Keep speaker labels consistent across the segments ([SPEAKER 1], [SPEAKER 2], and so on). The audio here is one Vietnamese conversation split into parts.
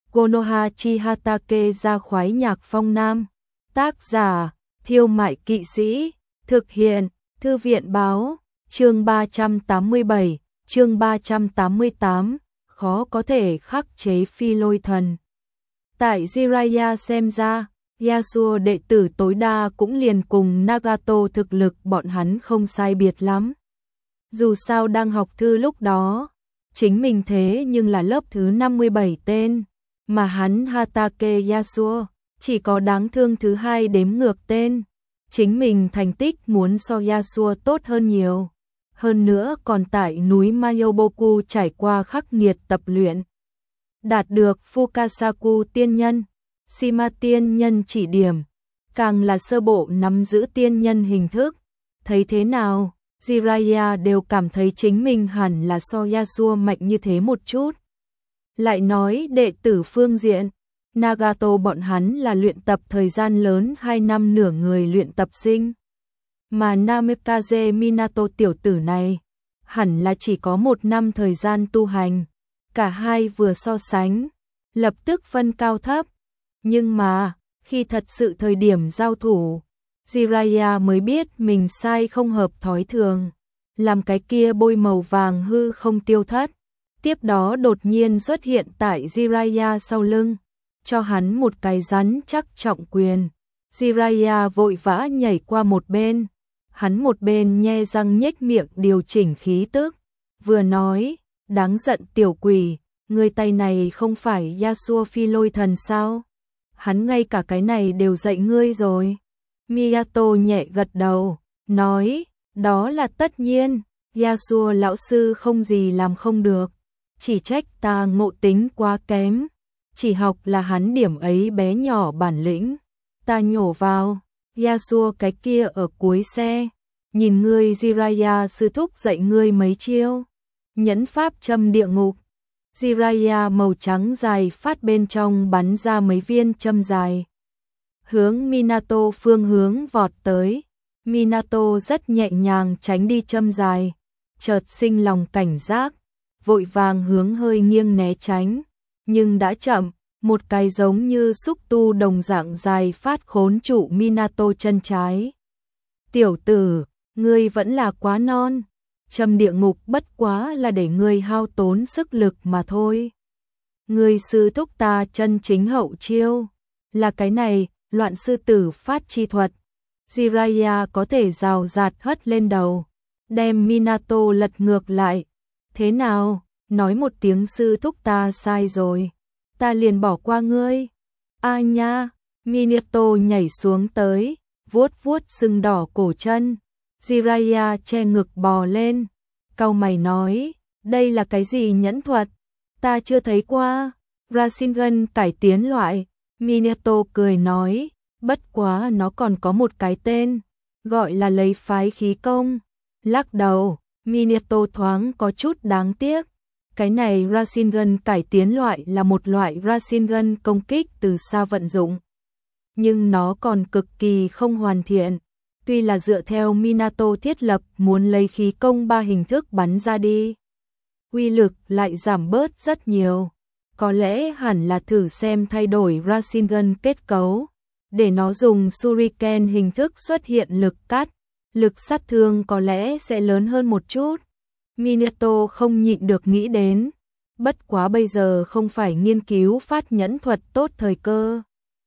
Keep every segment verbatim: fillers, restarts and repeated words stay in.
[SPEAKER 1] Konoha Chihatake ra khoái nhạc phong nam. Tác giả, Thiêu Mại Kỵ Sĩ. Thực hiện, Thư viện Báo. Chương ba trăm tám mươi bảy, chương ba trăm tám mươi tám, khó có thể khắc chế phi lôi thần. Tại Jiraiya xem ra, Yasuo đệ tử tối đa cũng liền cùng Nagato thực lực bọn hắn không sai biệt lắm. Dù sao đang học thư lúc đó, chính mình thế nhưng là lớp thứ năm mươi bảy tên, mà hắn Hatake Yasuo chỉ có đáng thương thứ hai đếm ngược tên. Chính mình thành tích muốn so Yasuo tốt hơn nhiều. Hơn nữa còn tại núi Mayoboku trải qua khắc nghiệt tập luyện. Đạt được Fukasaku tiên nhân, Shima tiên nhân chỉ điểm, càng là sơ bộ nắm giữ tiên nhân hình thức. Thấy thế nào, Jiraiya đều cảm thấy chính mình hẳn là so Yasuo mạnh như thế một chút. Lại nói đệ tử phương diện, Nagato bọn hắn là luyện tập thời gian lớn hai năm nửa người luyện tập sinh. Mà Namikaze Minato tiểu tử này, hẳn là chỉ có một năm thời gian tu hành. Cả hai vừa so sánh, lập tức phân cao thấp. Nhưng mà, khi thật sự thời điểm giao thủ, Jiraiya mới biết mình sai không hợp thói thường. Làm cái kia bôi màu vàng hư không tiêu thất. Tiếp đó đột nhiên xuất hiện tại Jiraiya sau lưng, cho hắn một cái rắn chắc trọng quyền. Jiraiya vội vã nhảy qua một bên. Hắn một bên nhe răng nhếch miệng điều chỉnh khí tức, vừa nói, đáng giận tiểu quỷ, người tay này không phải Yasuo phi lôi thần sao? Hắn ngay cả cái này đều dạy ngươi rồi. Miyato nhẹ gật đầu, nói, đó là tất nhiên, Yasuo lão sư không gì làm không được, chỉ trách ta ngộ tính quá kém, chỉ học là hắn điểm ấy bé nhỏ bản lĩnh, ta nhổ vào. Yasuo cái kia ở cuối xe, nhìn ngươi Jiraiya sư thúc dạy ngươi mấy chiêu. Nhẫn pháp châm địa ngục. Jiraiya màu trắng dài phát bên trong bắn ra mấy viên châm dài. Hướng Minato phương hướng vọt tới. Minato rất nhẹ nhàng tránh đi châm dài. Chợt sinh lòng cảnh giác, vội vàng hướng hơi nghiêng né tránh. Nhưng đã chậm. Một cái giống như xúc tu đồng dạng dài phát khốn trụ Minato chân trái. Tiểu tử, ngươi vẫn là quá non. Châm địa ngục bất quá là để ngươi hao tốn sức lực mà thôi. Ngươi sư thúc ta chân chính hậu chiêu. Là cái này, loạn sư tử phát chi thuật. Jiraiya có thể rào rạt hất lên đầu. Đem Minato lật ngược lại. Thế nào, nói một tiếng sư thúc ta sai rồi. Ta liền bỏ qua ngươi. A nha, Minato nhảy xuống tới, vuốt vuốt sưng đỏ cổ chân. Jiraiya che ngực bò lên, cau mày nói, đây là cái gì nhẫn thuật? Ta chưa thấy qua. Rasengan cải tiến loại. Minato cười nói, bất quá nó còn có một cái tên, gọi là lấy phái khí công. Lắc đầu, Minato thoáng có chút đáng tiếc. Cái này Rasengan cải tiến loại là một loại Rasengan công kích từ xa vận dụng. Nhưng nó còn cực kỳ không hoàn thiện. Tuy là dựa theo Minato thiết lập muốn lấy khí công ba hình thức bắn ra đi, uy lực lại giảm bớt rất nhiều. Có lẽ hẳn là thử xem thay đổi Rasengan kết cấu, để nó dùng Shuriken hình thức xuất hiện lực cắt, lực sát thương có lẽ sẽ lớn hơn một chút. Minato không nhịn được nghĩ đến, bất quá bây giờ không phải nghiên cứu phát nhẫn thuật tốt thời cơ.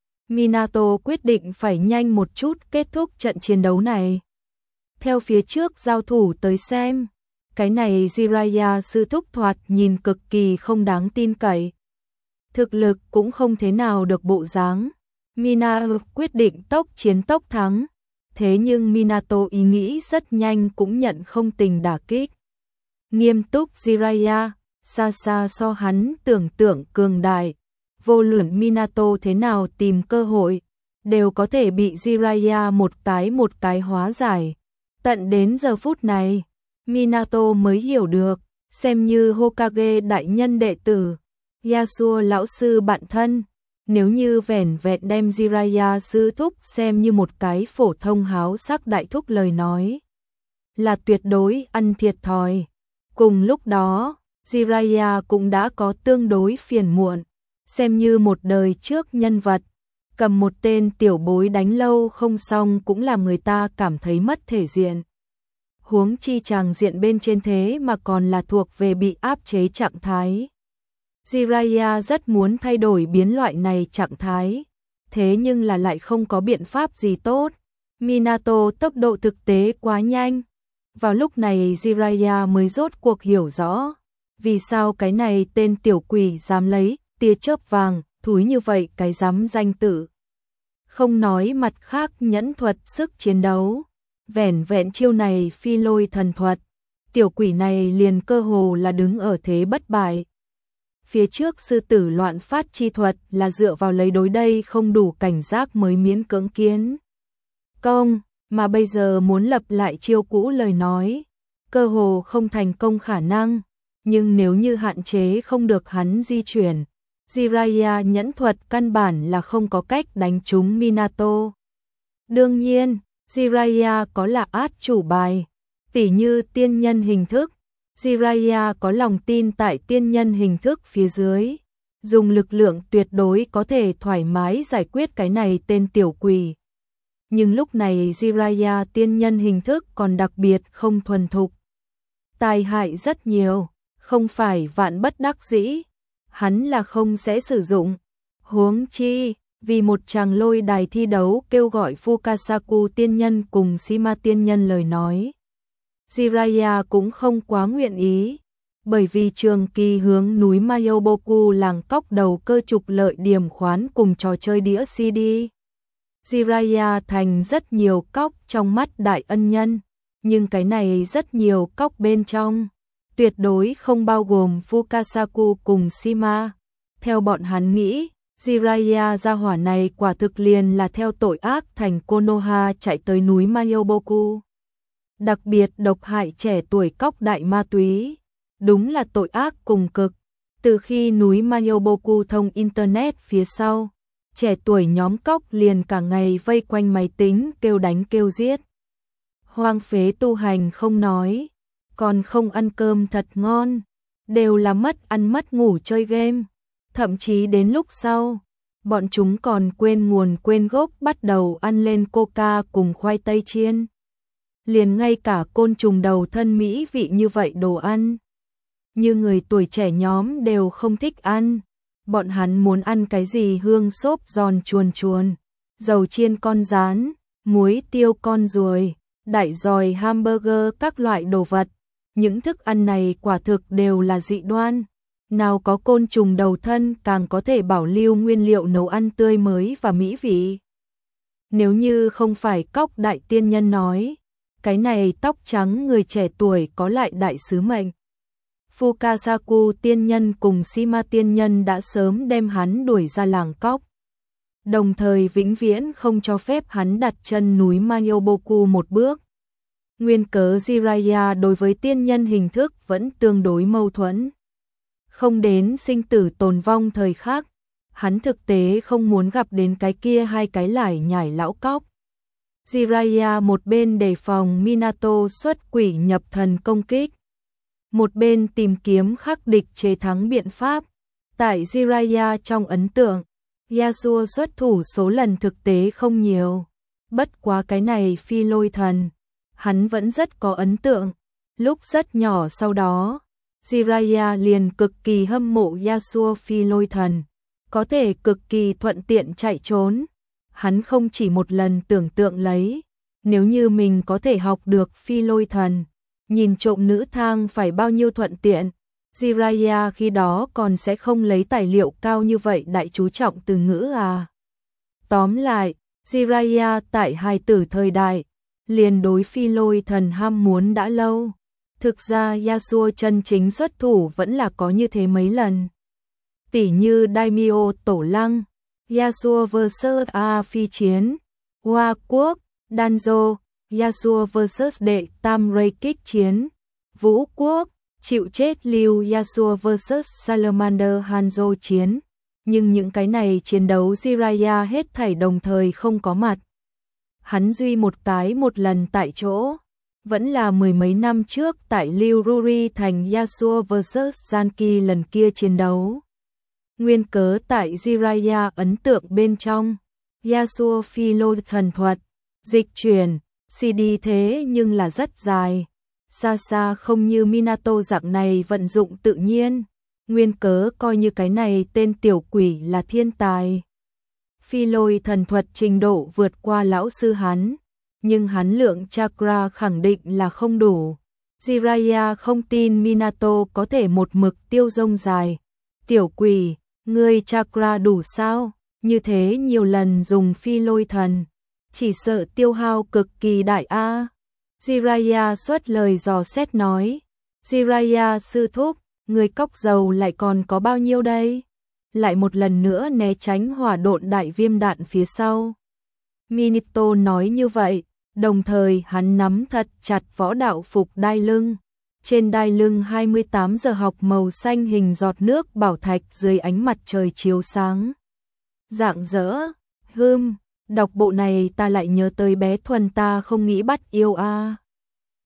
[SPEAKER 1] Minato quyết định phải nhanh một chút kết thúc trận chiến đấu này. Theo phía trước giao thủ tới xem, cái này Jiraiya sư thúc thoạt nhìn cực kỳ không đáng tin cậy. Thực lực cũng không thế nào được bộ dáng. Minato quyết định tốc chiến tốc thắng. Thế nhưng Minato ý nghĩ rất nhanh cũng nhận không tình đả kích. Nghiêm túc Jiraiya, xa xa so hắn tưởng tượng cường đại. Vô luận Minato thế nào tìm cơ hội, đều có thể bị Jiraiya một cái một cái hóa giải. Tận đến giờ phút này, Minato mới hiểu được, xem như Hokage đại nhân đệ tử, Yasuo lão sư bạn thân, nếu như vẻn vẹn đem Jiraiya sư thúc xem như một cái phổ thông háo sắc đại thúc lời nói, là tuyệt đối ăn thiệt thòi. Cùng lúc đó, Jiraiya cũng đã có tương đối phiền muộn. xem như một đời trước nhân vật, cầm một tên tiểu bối đánh lâu không xong cũng làm người ta cảm thấy mất thể diện. Huống chi chàng diện bên trên thế mà còn là thuộc về bị áp chế trạng thái. Jiraiya rất muốn thay đổi biến loại này trạng thái, thế nhưng là lại không có biện pháp gì tốt. Minato tốc độ thực tế quá nhanh. Vào lúc này Jiraiya mới rốt cuộc hiểu rõ, vì sao cái này tên tiểu quỷ dám lấy tia chớp vàng, thúi như vậy cái dám danh tử. Không nói mặt khác nhẫn thuật sức chiến đấu, vẻn vẹn chiêu này phi lôi thần thuật, tiểu quỷ này liền cơ hồ là đứng ở thế bất bại. Phía trước sư tử loạn phát chi thuật là dựa vào lấy đối đây không đủ cảnh giác mới miễn cưỡng kiến công, mà bây giờ muốn lập lại chiêu cũ lời nói, cơ hồ không thành công khả năng, nhưng nếu như hạn chế không được hắn di chuyển, Jiraiya nhẫn thuật căn bản là không có cách đánh trúng Minato. Đương nhiên, Jiraiya có là át chủ bài, tỉ như tiên nhân hình thức, Jiraiya có lòng tin tại tiên nhân hình thức phía dưới, dùng lực lượng tuyệt đối có thể thoải mái giải quyết cái này tên tiểu quỷ. Nhưng lúc này Jiraiya tiên nhân hình thức còn đặc biệt không thuần thục. Tai hại rất nhiều, không phải vạn bất đắc dĩ, hắn là không sẽ sử dụng. Huống chi, vì một chàng lôi đài thi đấu kêu gọi Fukasaku tiên nhân cùng Shima tiên nhân lời nói. Jiraiya cũng không quá nguyện ý, bởi vì trường kỳ hướng núi Mayoboku làng cóc đầu cơ trục lợi điểm khoán cùng trò chơi đĩa xê đê. Jiraiya thành rất nhiều cóc trong mắt đại ân nhân, nhưng cái này rất nhiều cóc bên trong, tuyệt đối không bao gồm Fukasaku cùng Shima. Theo bọn hắn nghĩ, Jiraiya gia hỏa này quả thực liền là theo tội ác thành Konoha chạy tới núi Mayoboku. Đặc biệt độc hại trẻ tuổi cóc đại ma túy, đúng là tội ác cùng cực. Từ khi núi Mayoboku thông internet phía sau, trẻ tuổi nhóm cóc liền cả ngày vây quanh máy tính kêu đánh kêu giết. Hoang phế tu hành không nói, còn không ăn cơm thật ngon, đều là mất ăn mất ngủ chơi game. Thậm chí đến lúc sau, bọn chúng còn quên nguồn quên gốc bắt đầu ăn lên coca cùng khoai tây chiên. Liền ngay cả côn trùng đầu thân mỹ vị như vậy đồ ăn, như người tuổi trẻ nhóm đều không thích ăn. Bọn hắn muốn ăn cái gì hương xốp giòn chuồn chuồn, dầu chiên con rán, muối tiêu con ruồi, đại dòi hamburger các loại đồ vật. Những thức ăn này quả thực đều là dị đoan. Nào có côn trùng đầu thân càng có thể bảo lưu nguyên liệu nấu ăn tươi mới và mỹ vị. Nếu như không phải cóc đại tiên nhân nói, cái này tóc trắng người trẻ tuổi có lại đại sứ mệnh. Fukasaku tiên nhân cùng Shima tiên nhân đã sớm đem hắn đuổi ra làng cóc, đồng thời vĩnh viễn không cho phép hắn đặt chân núi Mayoboku một bước. Nguyên cớ Jiraiya đối với tiên nhân hình thức vẫn tương đối mâu thuẫn. Không đến sinh tử tồn vong thời khắc, hắn thực tế không muốn gặp đến cái kia hai cái lải nhải lão cóc. Jiraiya một bên đề phòng Minato xuất quỷ nhập thần công kích, một bên tìm kiếm khắc địch chế thắng biện pháp. Tại Jiraiya trong ấn tượng, Yasuo xuất thủ số lần thực tế không nhiều, bất quá cái này phi lôi thần, hắn vẫn rất có ấn tượng. Lúc rất nhỏ sau đó, Jiraiya liền cực kỳ hâm mộ Yasuo phi lôi thần, có thể cực kỳ thuận tiện chạy trốn. Hắn không chỉ một lần tưởng tượng lấy, nếu như mình có thể học được phi lôi thần, nhìn trộm nữ thang phải bao nhiêu thuận tiện. Jiraiya khi đó còn sẽ không lấy tài liệu cao như vậy đại chú trọng từ ngữ à. Tóm lại, Jiraiya tại hài tử thời đại, liền đối phi lôi thần ham muốn đã lâu. Thực ra Yasuo chân chính xuất thủ vẫn là có như thế mấy lần. Tỉ như Daimyo Tổ Lăng, Yasuo versus A Phi Chiến, Hoa Quốc, Danzo, Yasuo versus Đệ Tam Ray Kích Chiến, Vũ Quốc, chịu chết Liu Yasuo versus Salamander Hanzo Chiến. Nhưng những cái này chiến đấu Jiraiya hết thảy đồng thời không có mặt. Hắn duy một cái một lần tại chỗ, vẫn là mười mấy năm trước tại Liu Ruri thành Yasuo versus Zanki lần kia chiến đấu. Nguyên cớ tại Jiraiya ấn tượng bên trong, Yasuo Philo thần thuật, dịch chuyển, xê đê thế nhưng là rất dài, xa xa không như Minato dạng này vận dụng tự nhiên, nguyên cớ coi như cái này tên tiểu quỷ là thiên tài. Philo thần thuật trình độ vượt qua lão sư hắn, nhưng hắn lượng chakra khẳng định là không đủ. Jiraiya không tin Minato có thể một mực tiêu rông dài. Tiểu quỷ, ngươi chakra đủ sao? Như thế nhiều lần dùng phi lôi thần, chỉ sợ tiêu hao cực kỳ đại a. Jiraiya xuất lời dò xét nói. Jiraiya sư thúc, người cốc dầu lại còn có bao nhiêu đây? Lại một lần nữa né tránh hỏa độn đại viêm đạn phía sau. Minato nói như vậy, đồng thời hắn nắm thật chặt võ đạo phục đai lưng. Trên đai lưng hai mươi tám giờ học màu xanh hình giọt nước bảo thạch dưới ánh mặt trời chiếu sáng. Rạng rỡ, hưm, đọc bộ này ta lại nhớ tới bé Thuần ta không nghĩ bắt yêu a.